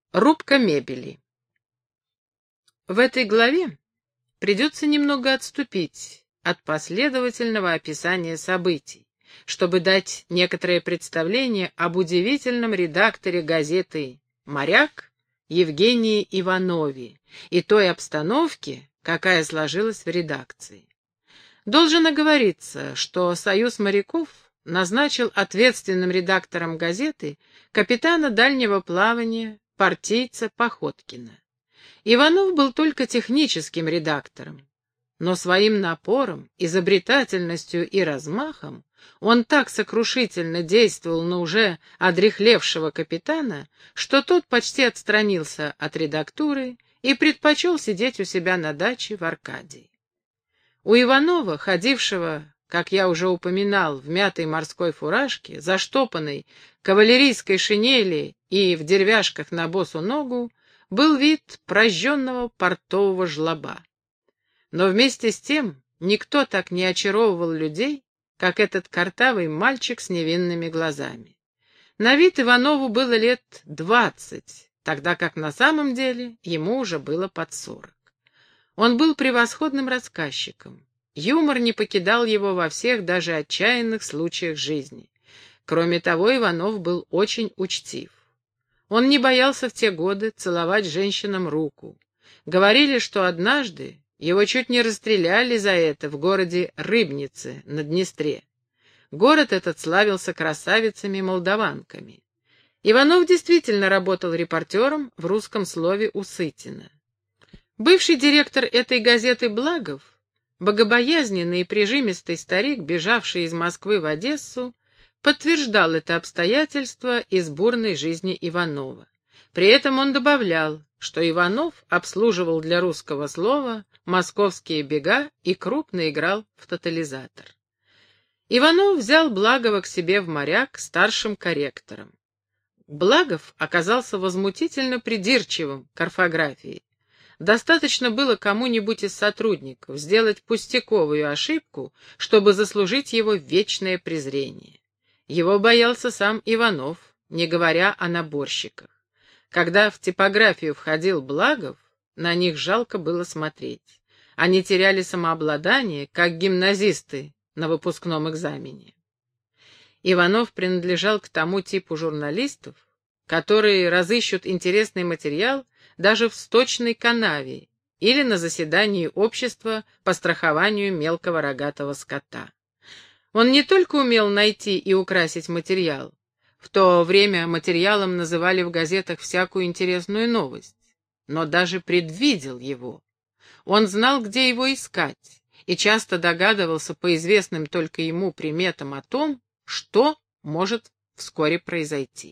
Рубка мебели. В этой главе придется немного отступить от последовательного описания событий, чтобы дать некоторое представление об удивительном редакторе газеты «Моряк» Евгении Иванове и той обстановке, какая сложилась в редакции. Должен оговориться, что Союз моряков назначил ответственным редактором газеты капитана дальнего плавания, партийца Походкина. Иванов был только техническим редактором, но своим напором, изобретательностью и размахом он так сокрушительно действовал на уже одряхлевшего капитана, что тот почти отстранился от редактуры и предпочел сидеть у себя на даче в Аркадии. У Иванова, ходившего, как я уже упоминал, в мятой морской фуражке, заштопанной кавалерийской шинели и в деревяшках на босу ногу, был вид прожженного портового жлоба. Но вместе с тем никто так не очаровывал людей, как этот картавый мальчик с невинными глазами. На вид Иванову было лет 20, тогда как на самом деле ему уже было под 40. Он был превосходным рассказчиком. Юмор не покидал его во всех, даже отчаянных случаях жизни. Кроме того, Иванов был очень учтив. Он не боялся в те годы целовать женщинам руку. Говорили, что однажды его чуть не расстреляли за это в городе Рыбнице на Днестре. Город этот славился красавицами-молдаванками. Иванов действительно работал репортером в «Русском слове» у Сытина. Бывший директор этой газеты Благов, богобоязненный и прижимистый старик, бежавший из Москвы в Одессу, подтверждал это обстоятельство из бурной жизни Иванова. При этом он добавлял, что Иванов обслуживал для «Русского слова» московские бега и крупно играл в тотализатор. Иванов взял Благова к себе в «Моряк» старшим корректором. Благов оказался возмутительно придирчивым к орфографии. Достаточно было кому-нибудь из сотрудников сделать пустяковую ошибку, чтобы заслужить его вечное презрение. Его боялся сам Иванов, не говоря о наборщиках. Когда в типографию входил Благов, на них жалко было смотреть. Они теряли самообладание, как гимназисты на выпускном экзамене. Иванов принадлежал к тому типу журналистов, которые разыщут интересный материал даже в сточной канаве или на заседании общества по страхованию мелкого рогатого скота. Он не только умел найти и украсить материал, в то время материалом называли в газетах всякую интересную новость, но даже предвидел его. Он знал, где его искать, и часто догадывался по известным только ему приметам о том, что может вскоре произойти.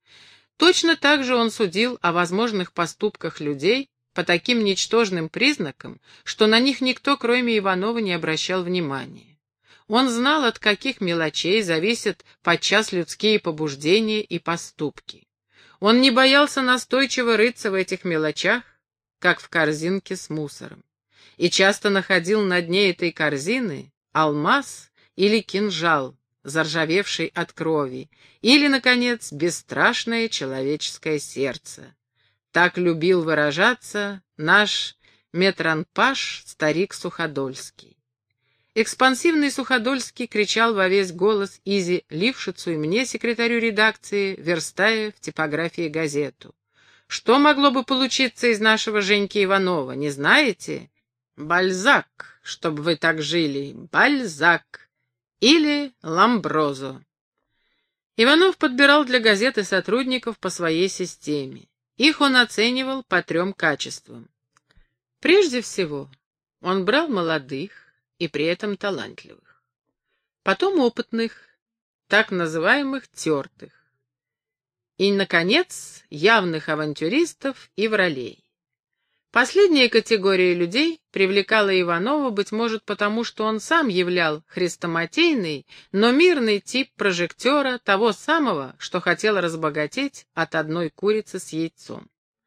Точно так же он судил о возможных поступках людей по таким ничтожным признакам, что на них никто, кроме Иванова, не обращал внимания. Он знал, от каких мелочей зависят подчас людские побуждения и поступки. Он не боялся настойчиво рыться в этих мелочах, как в корзинке с мусором, и часто находил на дне этой корзины алмаз или кинжал, заржавевший от крови, или, наконец, бесстрашное человеческое сердце. Так любил выражаться наш метранпаш, старик Суходольский. Экспансивный Суходольский кричал во весь голос Изе Лившицу и мне, секретарю редакции, верстая в типографии газету. Что могло бы получиться из нашего Женьки Иванова, не знаете? Бальзак, чтоб вы так жили, Бальзак. Или Ламброзо. Иванов подбирал для газеты сотрудников по своей системе. Их он оценивал по 3 качествам. Прежде всего, он брал молодых и при этом талантливых. Потом опытных, так называемых тертых. И, наконец, явных авантюристов и вралей. Последняя категория людей привлекала Иванова, быть может, потому что он сам являл хрестоматийный, но мирный тип прожектора, того самого, что хотел разбогатеть от одной курицы с яйцом.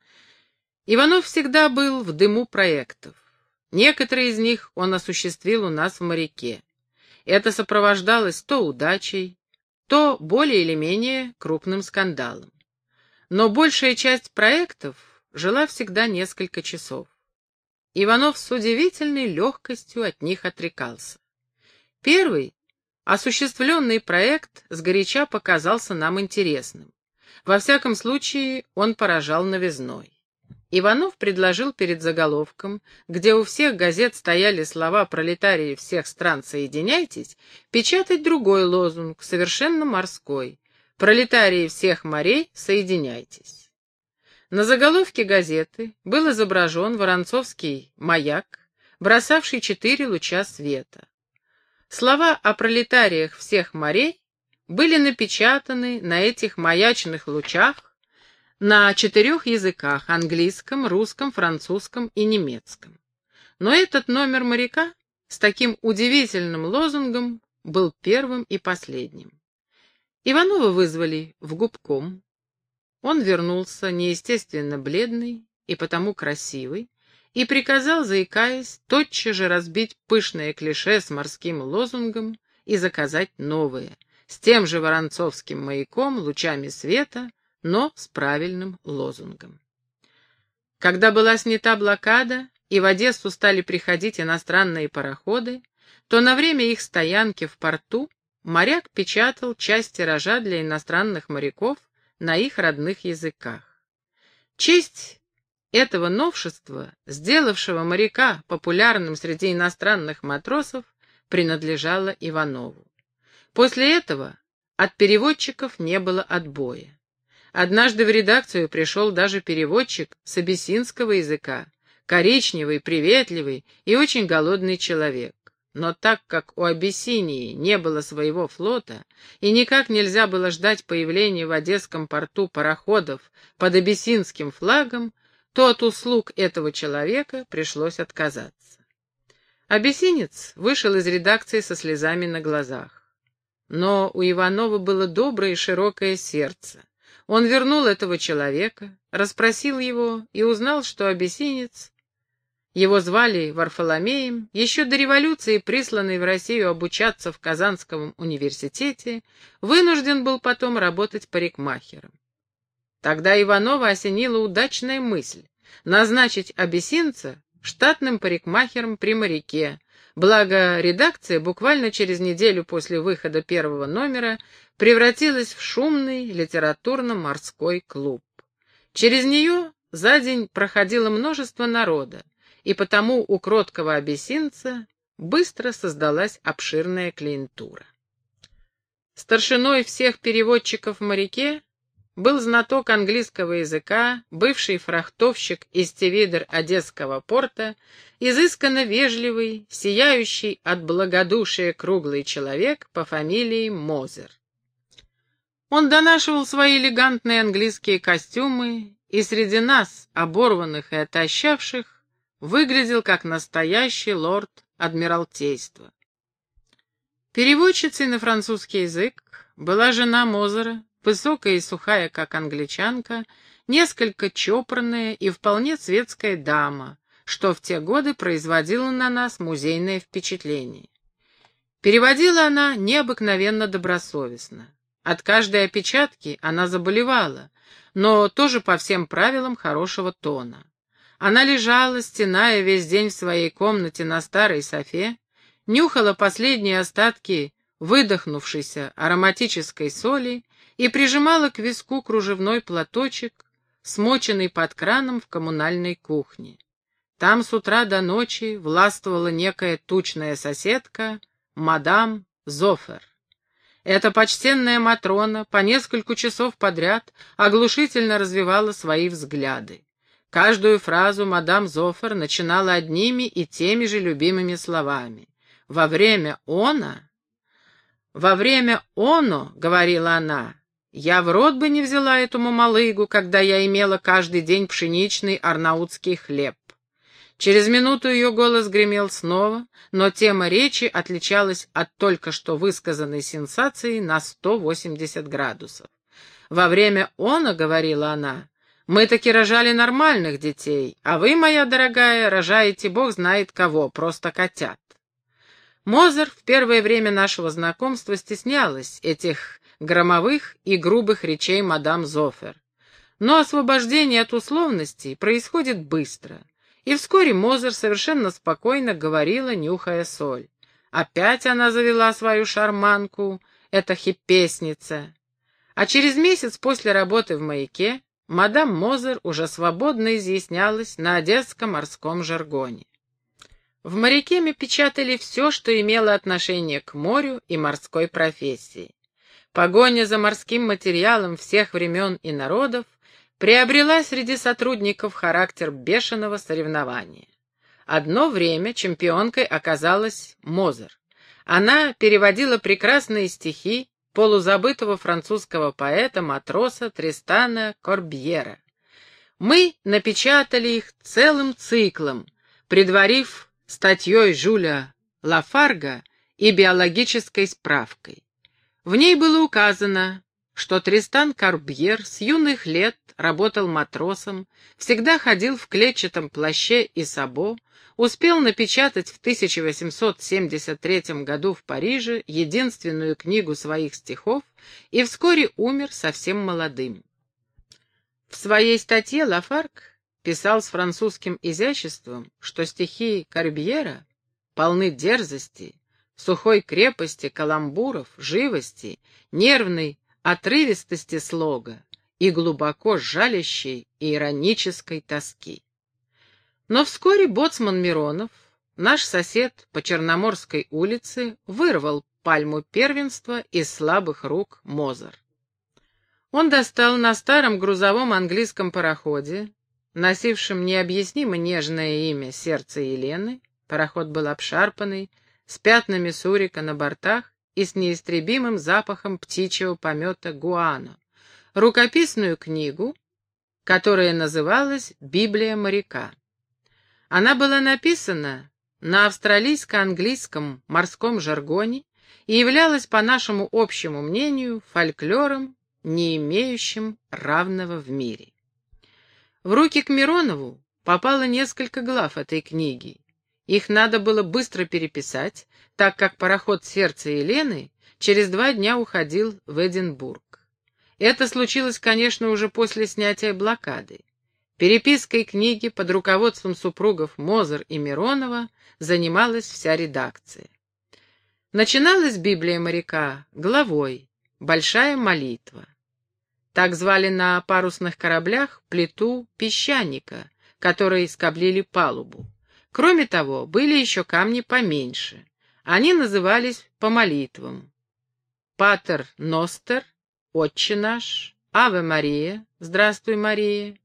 Иванов всегда был в дыму проектов. Некоторые из них он осуществил у нас в «Моряке». Это сопровождалось то удачей, то более или менее крупным скандалом. но большая часть проектов жила всегда несколько часов. Иванов с удивительной легкостью от них отрекался. Первый, осуществленный проект, сгоряча показался нам интересным. Во всяком случае, он поражал новизной. Иванов предложил перед заголовком, где у всех газет стояли слова «Пролетарии всех стран, соединяйтесь», печатать другой лозунг, совершенно морской: «Пролетарии всех морей, соединяйтесь». На заголовке газеты был изображен воронцовский маяк, бросавший 4 луча света. Слова о пролетариях всех морей были напечатаны на этих маячных лучах на 4 языках: английском, русском, французском и немецком. Но этот номер моряка с таким удивительным лозунгом был первым и последним. Иванова вызвали в губком. Он вернулся неестественно бледный и потому красивый, и приказал, заикаясь, тотчас же разбить пышное клише с морским лозунгом и заказать новое, с тем же воронцовским маяком, лучами света, но с правильным лозунгом. Когда была снята блокада и в Одессу стали приходить иностранные пароходы, то на время их стоянки в порту моряк печатал часть тиража для иностранных моряков на их родных языках. Честь этого новшества, сделавшего моряка популярным среди иностранных матросов, принадлежала Иванову. После этого от переводчиков не было отбоя. Однажды в редакцию пришел даже переводчик с абиссинского языка, коричневый, приветливый и очень голодный человек. Но так как у Абиссинии не было своего флота и никак нельзя было ждать появления в Одесском порту пароходов под абиссинским флагом, то от услуг этого человека пришлось отказаться. Абиссинец вышел из редакции со слезами на глазах. Но у Иванова было доброе и широкое сердце. Он вернул этого человека, расспросил его и узнал, что абиссинец, его звали Варфоломеем, еще до революции, присланный в Россию обучаться в Казанском университете, вынужден был потом работать парикмахером. Тогда Иванова осенила удачная мысль назначить абиссинца штатным парикмахером при моряке, благо редакция буквально через неделю после выхода первого номера превратилась в шумный литературно-морской клуб. Через нее за день проходило множество народа, и потому у кроткого абиссинца быстро создалась обширная клиентура. Старшиной всех переводчиков в моряке был знаток английского языка, бывший фрахтовщик из Тевидер Одесского порта, изысканно вежливый, сияющий от благодушия круглый человек по фамилии Мозер. Он донашивал свои элегантные английские костюмы, и среди нас, оборванных и отощавших, выглядел как настоящий лорд Адмиралтейства. Переводчицей на французский язык была жена Мозера, высокая и сухая, как англичанка, несколько чопорная и вполне светская дама, что в те годы производило на нас музейное впечатление. Переводила она необыкновенно добросовестно. От каждой опечатки она заболевала, но тоже по всем правилам хорошего тона. Она лежала, стеная весь день в своей комнате на старой софе, нюхала последние остатки выдохнувшейся ароматической соли и прижимала к виску кружевной платочек, смоченный под краном в коммунальной кухне. Там с утра до ночи властвовала некая тучная соседка, мадам Зофер. Эта почтенная матрона по несколько часов подряд оглушительно развивала свои взгляды. Каждую фразу мадам Зофер начинала одними и теми же любимыми словами. «Во время оно», — говорила она, — «я в рот бы не взяла эту мамалыгу, когда я имела каждый день пшеничный арнаутский хлеб». Через минуту ее голос гремел снова, но тема речи отличалась от только что высказанной сенсации на 180 градусов. «Во время оно, — говорила она, — мы таки рожали нормальных детей, а вы, моя дорогая, рожаете бог знает кого, просто котят». Мозер в первое время нашего знакомства стеснялась этих громовых и грубых речей мадам Зофер. Но освобождение от условностей происходит быстро, и вскоре Мозер совершенно спокойно говорила, нюхая соль. Опять она завела свою шарманку, эта хипесница. А через месяц после работы в «Маяке» мадам Мозер уже свободно изъяснялась на одесском морском жаргоне. В «Моряке» мы печатали все, что имело отношение к морю и морской профессии. Погоня за морским материалом всех времен и народов приобрела среди сотрудников характер бешеного соревнования. Одно время чемпионкой оказалась Мозер. Она переводила прекрасные стихи полузабытого французского поэта-матроса Тристана Корбьера. Мы напечатали их целым циклом, предварив статьей Жюля Лафарга и биологической справкой. В ней было указано, что Тристан Корбьер с юных лет работал матросом, всегда ходил в клетчатом плаще и сабо, успел напечатать в 1873 году в Париже единственную книгу своих стихов и вскоре умер совсем молодым. В своей статье Лафарг писал с французским изяществом, что стихи Корбьера полны дерзости, сухой крепости каламбуров, живости, нервной отрывистости слога и глубоко жалящей и иронической тоски. Но вскоре боцман Миронов, наш сосед по Черноморской улице, вырвал пальму первенства из слабых рук Мозер. Он достал на старом грузовом английском пароходе, носившем необъяснимо нежное имя «Сердце Елены», пароход был обшарпанный, с пятнами сурика на бортах и с неистребимым запахом птичьего помета гуано, рукописную книгу, которая называлась «Библия моряка». Она была написана на австралийско-английском морском жаргоне и являлась, по нашему общему мнению, фольклором, не имеющим равного в мире. В руки к Миронову попало несколько глав этой книги. Их надо было быстро переписать, так как пароход «Сердце Елены» через 2 дня уходил в Эдинбург. Это случилось, конечно, уже после снятия блокады. Перепиской книги под руководством супругов Мозер и Миронова занималась вся редакция. Начиналась Библия моряка главой «Большая молитва». Так звали на парусных кораблях плиту песчаника, которой скоблили палубу. Кроме того, были еще камни поменьше. Они назывались по молитвам: «Патер Ностер», «Отче наш», «Аве Мария», «Здравствуй, Мария»,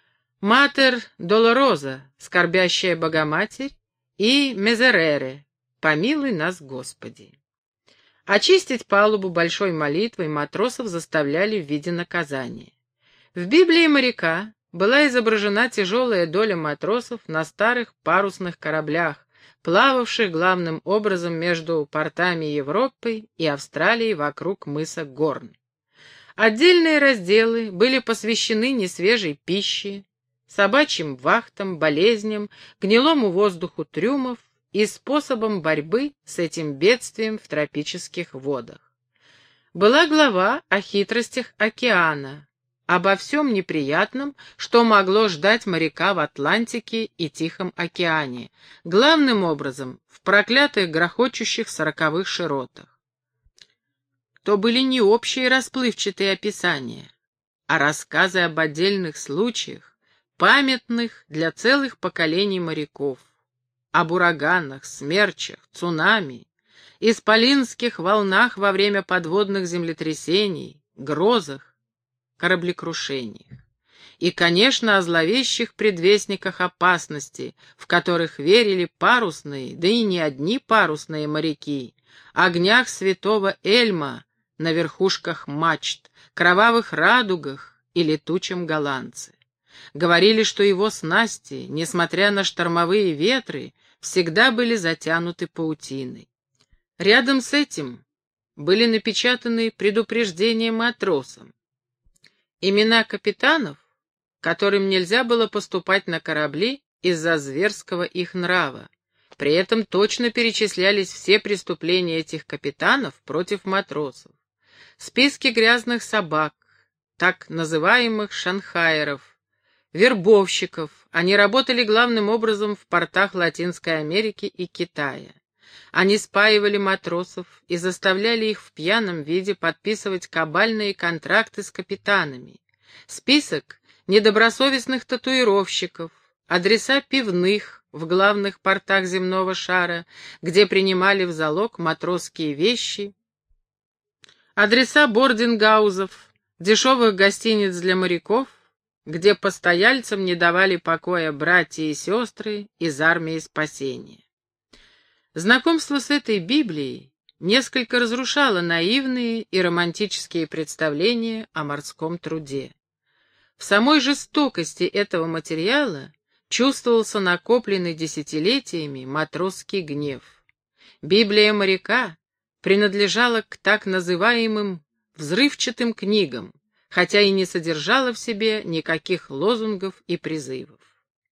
«Матер Долороза», «Скорбящая Богоматерь» и «Мезерере», «Помилуй нас, Господи». Очистить палубу большой молитвой матросов заставляли в виде наказания. В Библии моряка была изображена тяжелая доля матросов на старых парусных кораблях, плававших главным образом между портами Европы и Австралии вокруг мыса Горн. Отдельные разделы были посвящены несвежей пище, собачьим вахтам, болезням, гнилому воздуху трюмов и способам борьбы с этим бедствием в тропических водах. Была глава о хитростях океана, обо всем неприятном, что могло ждать моряка в Атлантике и Тихом океане, главным образом в проклятых грохочущих 40-х широтах. То были не общие расплывчатые описания, а рассказы об отдельных случаях, памятных для целых поколений моряков, об ураганах, смерчах, цунами, исполинских волнах во время подводных землетрясений, грозах, кораблекрушениях. И, конечно, о зловещих предвестниках опасности, в которых верили парусные, да и не одни парусные моряки, огнях святого Эльма на верхушках мачт, кровавых радугах и летучем голландце. Говорили, что его снасти, несмотря на штормовые ветры, всегда были затянуты паутиной. Рядом с этим были напечатаны предупреждения матросам, имена капитанов, которым нельзя было поступать на корабли из-за зверского их нрава. При этом точно перечислялись все преступления этих капитанов против матросов. Списки грязных собак, так называемых шанхайеров, вербовщиков. Они работали главным образом в портах Латинской Америки и Китая. Они спаивали матросов и заставляли их в пьяном виде подписывать кабальные контракты с капитанами. Список недобросовестных татуировщиков, адреса пивных в главных портах земного шара, где принимали в залог матросские вещи, адреса бордингаузов, дешевых гостиниц для моряков, где постояльцам не давали покоя братья и сестры из армии спасения. Знакомство с этой Библией несколько разрушало наивные и романтические представления о морском труде. В самой жестокости этого материала чувствовался накопленный десятилетиями матросский гнев. Библия моряка принадлежала к так называемым взрывчатым книгам, хотя и не содержала в себе никаких лозунгов и призывов.